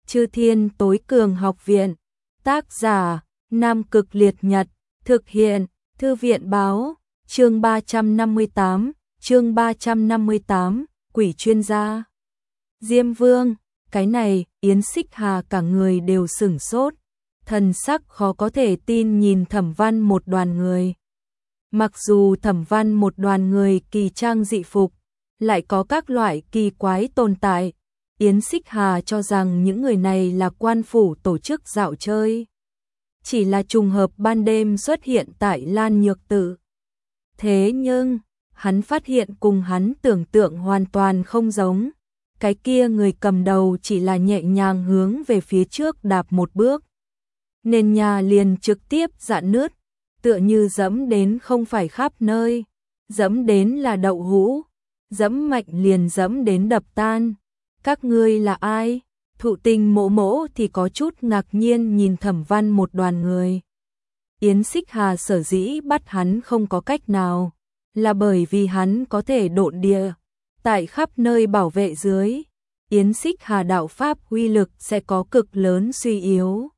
Chư Thiên Tối Cường Học Viện. Tác giả: Nam Cực Liệt Nhật. Thực hiện: Thư viện báo. Chương 358, Quỷ chuyên gia. Diêm Vương, cái này, Yến Xích Hà cả người đều sửng sốt, thần sắc khó có thể tin nhìn Thẩm Văn một đoàn người. Mặc dù Thẩm Văn một đoàn người kỳ trang dị phục, lại có các loại kỳ quái tồn tại, Yến Xích Hà cho rằng những người này là quan phủ tổ chức dạo chơi. Chỉ là trùng hợp ban đêm xuất hiện tại Lan Nhược Tự. Thế nhưng, hắn phát hiện cùng hắn tưởng tượng hoàn toàn không giống. Cái kia người cầm đầu chỉ là nhẹ nhàng hướng về phía trước đạp một bước. Nền nhà liền trực tiếp rạn nứt, tựa như dẫm đến không phải khắp nơi. Dẫm đến là đậu hũ, dẫm mạnh liền dẫm đến đập tan. Các ngươi là ai? Thụ Tinh Mỗ Mỗ thì có chút ngạc nhiên nhìn Thẩm Văn một đoàn người. Yến Xích Hà sở dĩ bắt hắn không có cách nào, là bởi vì hắn có thể độn địa. Tại khắp nơi bảo vệ dưới, Yến Xích Hà đạo pháp uy lực sẽ có cực lớn suy yếu.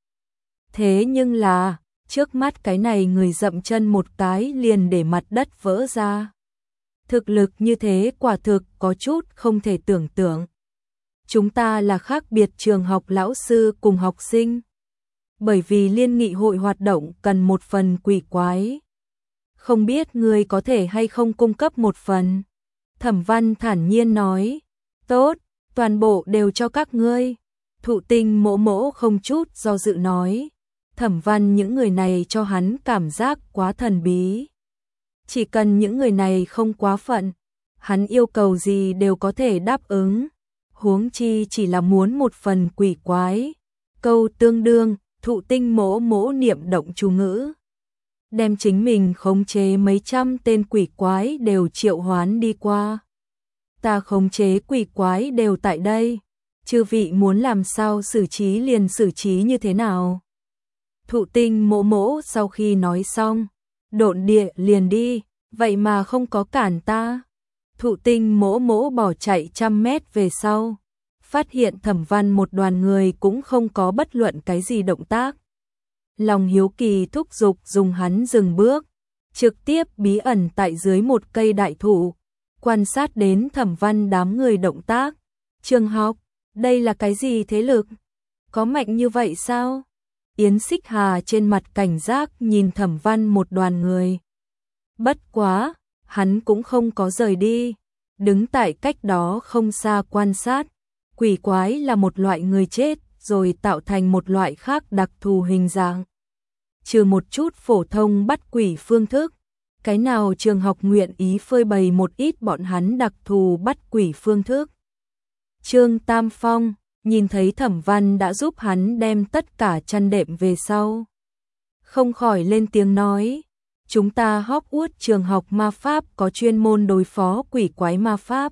Thế nhưng là, trước mắt cái này người dậm chân một cái liền để mặt đất vỡ ra. Thực lực như thế quả thực có chút không thể tưởng tượng. Chúng ta là khác biệt trường học lão sư cùng học sinh. Bởi vì liên nghị hội hoạt động cần một phần quỷ quái. Không biết ngươi có thể hay không cung cấp một phần. Thẩm Văn thản nhiên nói. Tốt, toàn bộ đều cho các ngươi. Thụ Tinh Mỗ Mỗ không chút do dự nói. Thẩm Văn những người này cho hắn cảm giác quá thần bí. Chỉ cần những người này không quá phận, hắn yêu cầu gì đều có thể đáp ứng. Huống chi chỉ là muốn một phần quỷ quái. Câu tương đương, Thụ Tinh Mỗ Mỗ niệm động chú ngữ. Đem chính mình khống chế mấy trăm tên quỷ quái đều triệu hoán đi qua. Ta khống chế quỷ quái đều tại đây. Chư vị muốn làm sao xử trí liền xử trí như thế nào? Thụ Tinh Mỗ Mỗ sau khi nói xong, độn địa liền đi, vậy mà không có cản ta. Thụ Tinh Mỗ Mỗ bỏ chạy 100 mét về sau, phát hiện Thẩm Văn một đoàn người cũng không có bất luận cái gì động tác. Lòng hiếu kỳ thúc giục dùng hắn dừng bước, trực tiếp bí ẩn tại dưới một cây đại thụ, quan sát đến Thẩm Văn đám người động tác. Trường học, đây là cái gì thế lực? Có mạnh như vậy sao? Yến Xích Hà trên mặt cảnh giác nhìn Thẩm Văn một đoàn người. Bất quá, hắn cũng không có rời đi, đứng tại cách đó không xa quan sát. Quỷ quái là một loại người chết rồi tạo thành một loại khác đặc thù hình dạng. Trừ một chút phổ thông bắt quỷ phương thức, cái nào trường học nguyện ý phơi bày một ít bọn hắn đặc thù bắt quỷ phương thức. Trương Tam Phong nhìn thấy Thẩm Văn đã giúp hắn đem tất cả chăn đệm về sau, không khỏi lên tiếng nói. Chúng ta Hogwarts trường học ma pháp có chuyên môn đối phó quỷ quái ma pháp.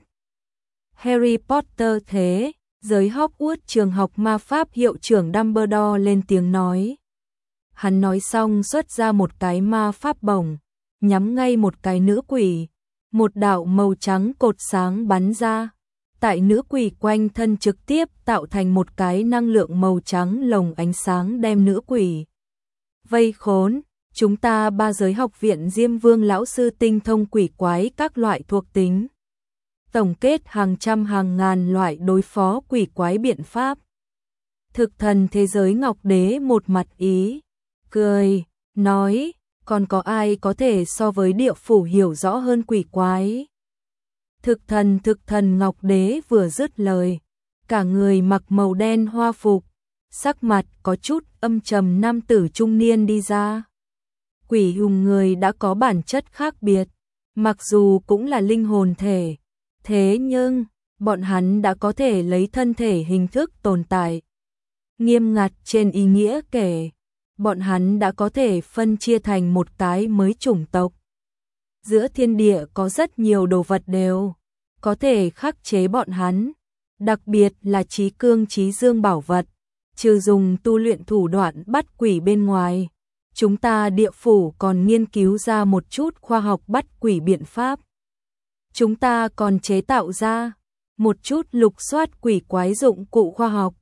Harry Potter thế, giới Hogwarts trường học ma pháp hiệu trưởng Dumbledore lên tiếng nói. Hắn nói xong xuất ra một cái ma pháp bổng, nhắm ngay một cái nữ quỷ. Một đạo màu trắng cột sáng bắn ra. Tại nữ quỷ quanh thân trực tiếp tạo thành một cái năng lượng màu trắng lồng ánh sáng đem nữ quỷ vây khốn. Chúng ta ba giới học viện Diêm Vương lão sư tinh thông quỷ quái các loại thuộc tính. Tổng kết hàng trăm hàng ngàn loại đối phó quỷ quái biện pháp. Thực thần thế giới Ngọc Đế một mặt ý cười, nói, còn có ai có thể so với địa phủ hiểu rõ hơn quỷ quái? Thực thần Ngọc Đế vừa dứt lời, cả người mặc màu đen hoa phục, sắc mặt có chút âm trầm nam tử trung niên đi ra. Quỷ hùng người đã có bản chất khác biệt, mặc dù cũng là linh hồn thể, thế nhưng bọn hắn đã có thể lấy thân thể hình thức tồn tại. Nghiêm ngặt trên ý nghĩa kể, bọn hắn đã có thể phân chia thành một cái mới chủng tộc. Giữa thiên địa có rất nhiều đồ vật đều có thể khắc chế bọn hắn, đặc biệt là trí cương trí dương bảo vật, trừ dùng tu luyện thủ đoạn bắt quỷ bên ngoài. Chúng ta địa phủ còn nghiên cứu ra một chút khoa học bắt quỷ biện pháp. Chúng ta còn chế tạo ra một chút lục soát quỷ quái dụng cụ khoa học,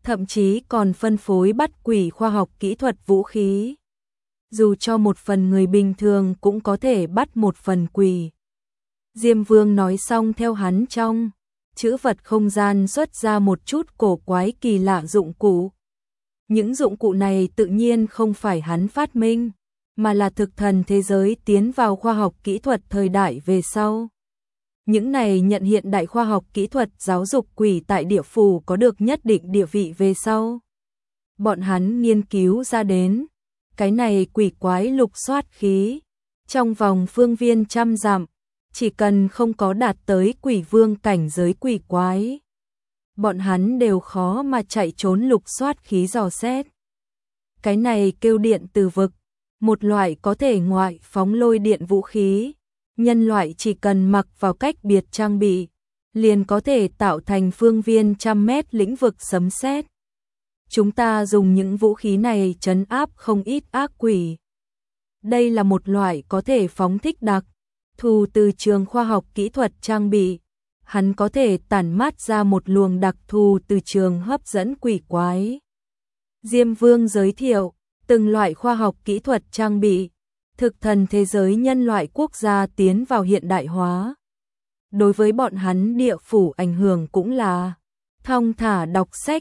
thậm chí còn phân phối bắt quỷ khoa học kỹ thuật vũ khí. Dù cho một phần người bình thường cũng có thể bắt một phần quỷ. Diêm Vương nói xong theo hắn trong chữ vật không gian xuất ra một chút cổ quái kỳ lạ dụng cụ. Những dụng cụ này tự nhiên không phải hắn phát minh, mà là thực thần thế giới tiến vào khoa học kỹ thuật thời đại về sau. Những này nhận hiện đại khoa học kỹ thuật giáo dục quỷ tại địa phủ có được nhất định địa vị về sau. Bọn hắn nghiên cứu ra đến, cái này quỷ quái lục soát khí, trong vòng phương viên 100 dặm, chỉ cần không có đạt tới quỷ vương cảnh giới quỷ quái, bọn hắn đều khó mà chạy trốn lục soát khí dò xét. Cái này kêu điện từ vực, một loại có thể ngoại phóng lôi điện vũ khí. Nhân loại chỉ cần mặc vào cách biệt trang bị, liền có thể tạo thành phương viên 100 mét lĩnh vực sấm sét. Chúng ta dùng những vũ khí này trấn áp không ít ác quỷ. Đây là một loại có thể phóng thích đặc thù từ trường khoa học kỹ thuật trang bị. Hắn có thể tản mát ra một luồng đặc thù từ trường hấp dẫn quỷ quái. Diêm Vương giới thiệu từng loại khoa học kỹ thuật trang bị. Thực thần thế giới nhân loại quốc gia tiến vào hiện đại hóa. Đối với bọn hắn địa phủ ảnh hưởng cũng là thong thả đọc sách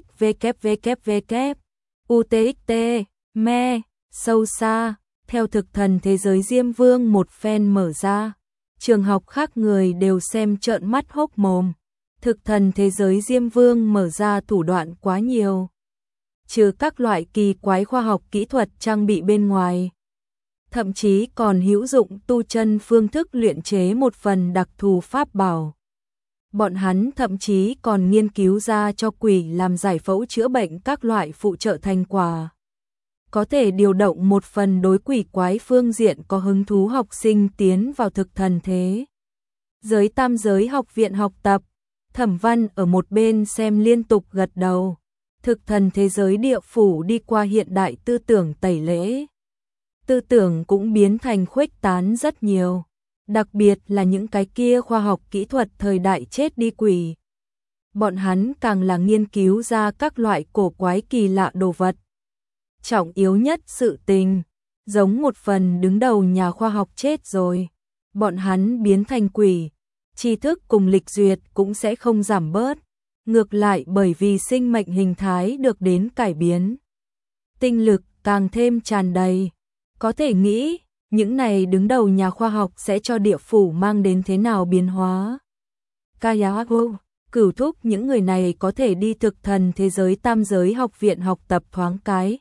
www, UTXT, me, sâu xa, theo thực thần thế giới Diêm Vương một phen mở ra. Trường học khác người đều xem trợn mắt hốc mồm. Thực thần thế giới Diêm Vương mở ra thủ đoạn quá nhiều. Trừ các loại kỳ quái khoa học kỹ thuật trang bị bên ngoài, thậm chí còn hữu dụng tu chân phương thức luyện chế một phần đặc thù pháp bảo. Bọn hắn thậm chí còn nghiên cứu ra cho quỷ làm giải phẫu chữa bệnh các loại phụ trợ thành quả. Có thể điều động một phần đối quỷ quái phương diện có hứng thú học sinh tiến vào thực thần thế giới Tam Giới học viện học tập. Thẩm Văn ở một bên xem liên tục gật đầu. Thực thần thế giới địa phủ đi qua hiện đại tư tưởng tẩy lễ. Tư tưởng cũng biến thành khuếch tán rất nhiều, đặc biệt là những cái kia khoa học kỹ thuật thời đại chết đi quỷ. Bọn hắn càng là nghiên cứu ra các loại cổ quái kỳ lạ đồ vật. Trọng yếu nhất sự tình, giống một phần đứng đầu nhà khoa học chết rồi, bọn hắn biến thành quỷ, tri thức cùng lịch duyệt cũng sẽ không giảm bớt, ngược lại bởi vì sinh mệnh hình thái được đến cải biến. Tinh lực càng thêm tràn đầy. Có thể nghĩ, những này đứng đầu nhà khoa học sẽ cho địa phủ mang đến thế nào biến hóa. Kayago, Cửu thúc những người này có thể đi thực thần thế giới Tam Giới học viện học tập thoáng cái.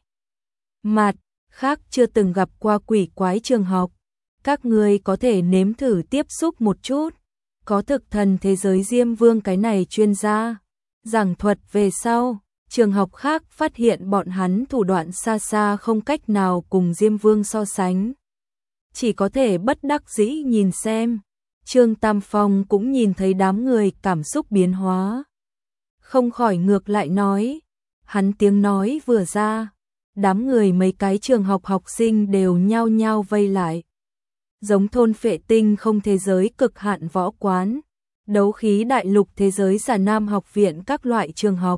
Mặt khác chưa từng gặp qua quỷ quái trường học. Các người có thể nếm thử tiếp xúc một chút. Có thực thần thế giới Diêm Vương cái này chuyên gia. Giảng thuật về sau. Trường học khác phát hiện bọn hắn thủ đoạn xa xa không cách nào cùng Diêm Vương so sánh. Chỉ có thể bất đắc dĩ nhìn xem. Trương Tam Phong cũng nhìn thấy đám người cảm xúc biến hóa. Không khỏi ngược lại nói. Hắn tiếng nói vừa ra. Đám người mấy cái trường học học sinh đều nhao nhao vây lại. Giống thôn Phệ Tinh không thế giới cực hạn võ quán. Đấu khí đại lục thế giới Già Nam học viện các loại trường học.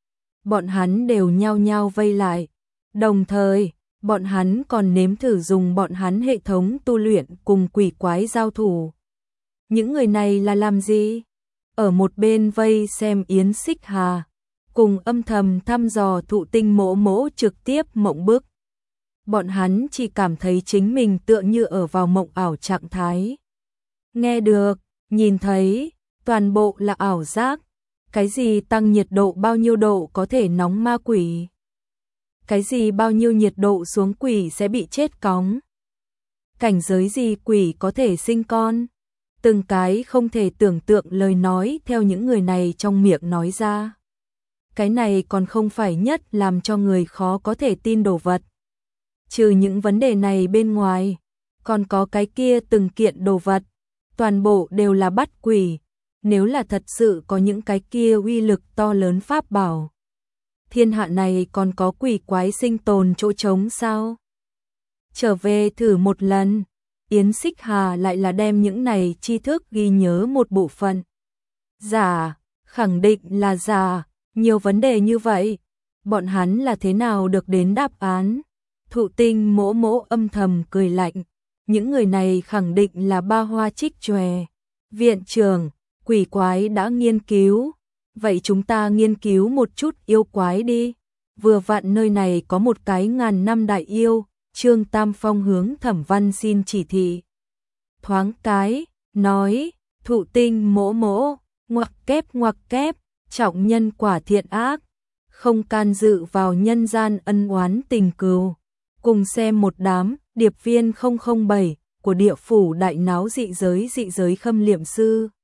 Bọn hắn đều nhao nhao vây lại. Đồng thời, bọn hắn còn nếm thử dùng bọn hắn hệ thống tu luyện cùng quỷ quái giao thủ. Những người này là làm gì? Ở một bên vây xem Yến Xích Hà, cùng âm thầm thăm dò Thụ Tinh Mỗ Mỗ trực tiếp mộng bức. Bọn hắn chỉ cảm thấy chính mình tựa như ở vào mộng ảo trạng thái. Nghe được, nhìn thấy, toàn bộ là ảo giác. Cái gì tăng nhiệt độ bao nhiêu độ có thể nóng ma quỷ? Cái gì bao nhiêu nhiệt độ xuống quỷ sẽ bị chết cóng? Cảnh giới gì quỷ có thể sinh con? Từng cái không thể tưởng tượng lời nói theo những người này trong miệng nói ra. Cái này còn không phải nhất làm cho người khó có thể tin đồ vật. Trừ những vấn đề này bên ngoài, còn có cái kia từng kiện đồ vật, toàn bộ đều là bắt quỷ. Nếu là thật sự có những cái kia uy lực to lớn pháp bảo, thiên hạ này còn có quỷ quái sinh tồn chỗ trống sao? Trở về thử một lần, Yến Xích Hà lại là đem những này tri thức ghi nhớ một bộ phận. Giả, khẳng định là giả, nhiều vấn đề như vậy, bọn hắn là thế nào được đến đáp án? Thụ Tinh mỗ mỗ âm thầm cười lạnh, những người này khẳng định là ba hoa trích chòe. Viện trưởng, quỷ quái đã nghiên cứu, vậy chúng ta nghiên cứu một chút yêu quái đi. Vừa vặn nơi này có một cái ngàn năm đại yêu. Trương Tam Phong hướng Thẩm Văn xin chỉ thị. Thoáng cái, nói, Thụ Tinh mỗ mỗ, ngoặc kép, trọng nhân quả thiện ác, không can dự vào nhân gian ân oán tình cừu. Cùng xem một đám điệp viên 007 của địa phủ đại náo dị giới khâm liệm sư.